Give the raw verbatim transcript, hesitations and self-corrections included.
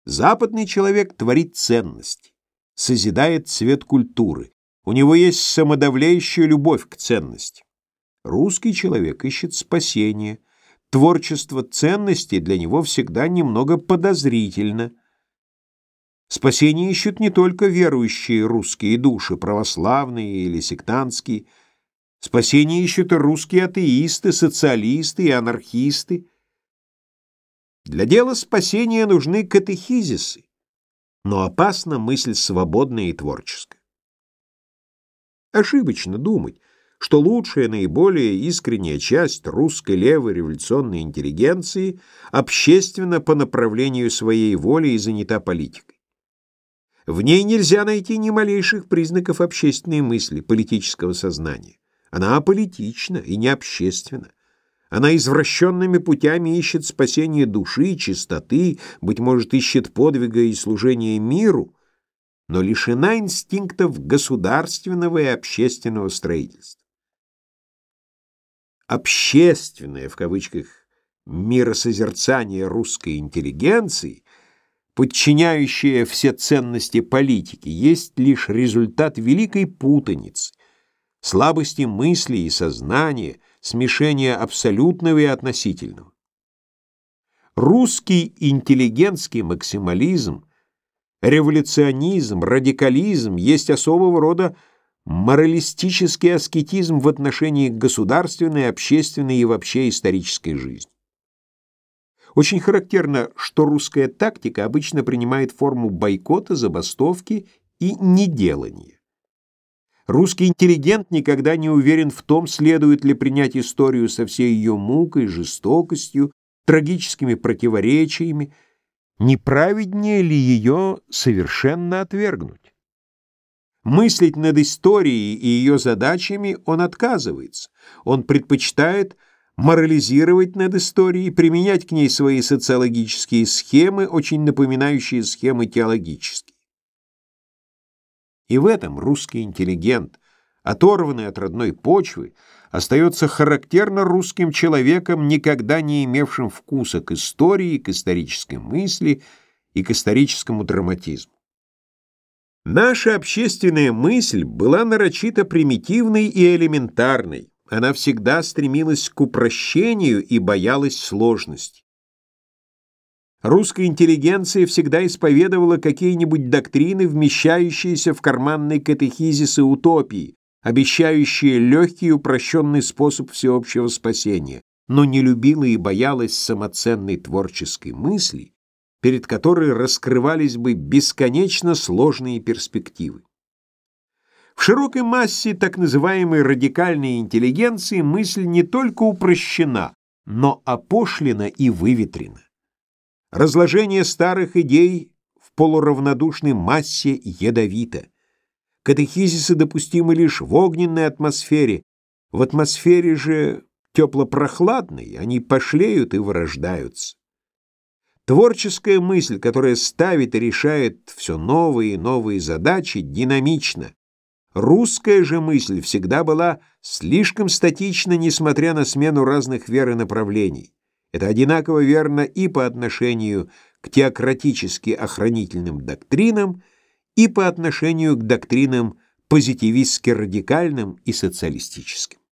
Западный человек творит ценности, созидает цвет культуры. У него есть самодовлеющая любовь к ценности. Русский человек ищет спасения. Творчество ценностей для него всегда немного подозрительно. Спасение ищут не только верующие русские души, православные или сектантские. Спасение ищут и русские атеисты, социалисты и анархисты. Для дела спасения нужны катехизисы, но опасна мысль свободная и творческая. Ошибочно думать, что лучшая, наиболее искренняя часть русской левой революционной интеллигенции общественна по направлению своей воли и занята политикой. В ней нельзя найти ни малейших признаков общественной мысли, политического сознания. Она аполитична и не общественна. Она извращенными путями ищет спасение души, чистоты, быть может, ищет подвига и служения миру, но лишена инстинктов государственного и общественного строительства. Общественное, в кавычках, миросозерцание русской интеллигенции, подчиняющее все ценности политики, есть лишь результат великой путаницы, слабости мысли и сознания, смешения абсолютного и относительного. Русский интеллигентский максимализм, революционизм, радикализм есть особого рода моралистический аскетизм в отношении к государственной, общественной и вообще исторической жизни. Очень характерно, что русская тактика обычно принимает форму бойкота, забастовки и неделания. Русский интеллигент никогда не уверен в том, следует ли принять историю со всей ее мукой, жестокостью, трагическими противоречиями, не праведнее ли ее совершенно отвергнуть. Мыслить над историей и ее задачами он отказывается. Он предпочитает морализировать над историей, применять к ней свои социологические схемы, очень напоминающие схемы теологические. И в этом русский интеллигент, оторванный от родной почвы, остается характерно русским человеком, никогда не имевшим вкуса к истории, к исторической мысли и к историческому драматизму. Наша общественная мысль была нарочито примитивной и элементарной. Она всегда стремилась к упрощению и боялась сложности. Русская интеллигенция всегда исповедовала какие-нибудь доктрины, вмещающиеся в карманный катехизис и утопии, обещающие легкий и упрощенный способ всеобщего спасения, но не любила и боялась самоценной творческой мысли, перед которой раскрывались бы бесконечно сложные перспективы. В широкой массе так называемой радикальной интеллигенции мысль не только упрощена, но опошлена и выветрена. Разложение старых идей в полуравнодушной массе ядовито. Катехизисы допустимы лишь в огненной атмосфере, в атмосфере же тепло-прохладной они пошлеют и вырождаются. Творческая мысль, которая ставит и решает все новые и новые задачи, динамична. Русская же мысль всегда была слишком статична, несмотря на смену разных вер и направлений. Это одинаково верно и по отношению к теократически-охранительным доктринам, и по отношению к доктринам позитивистски-радикальным и социалистическим.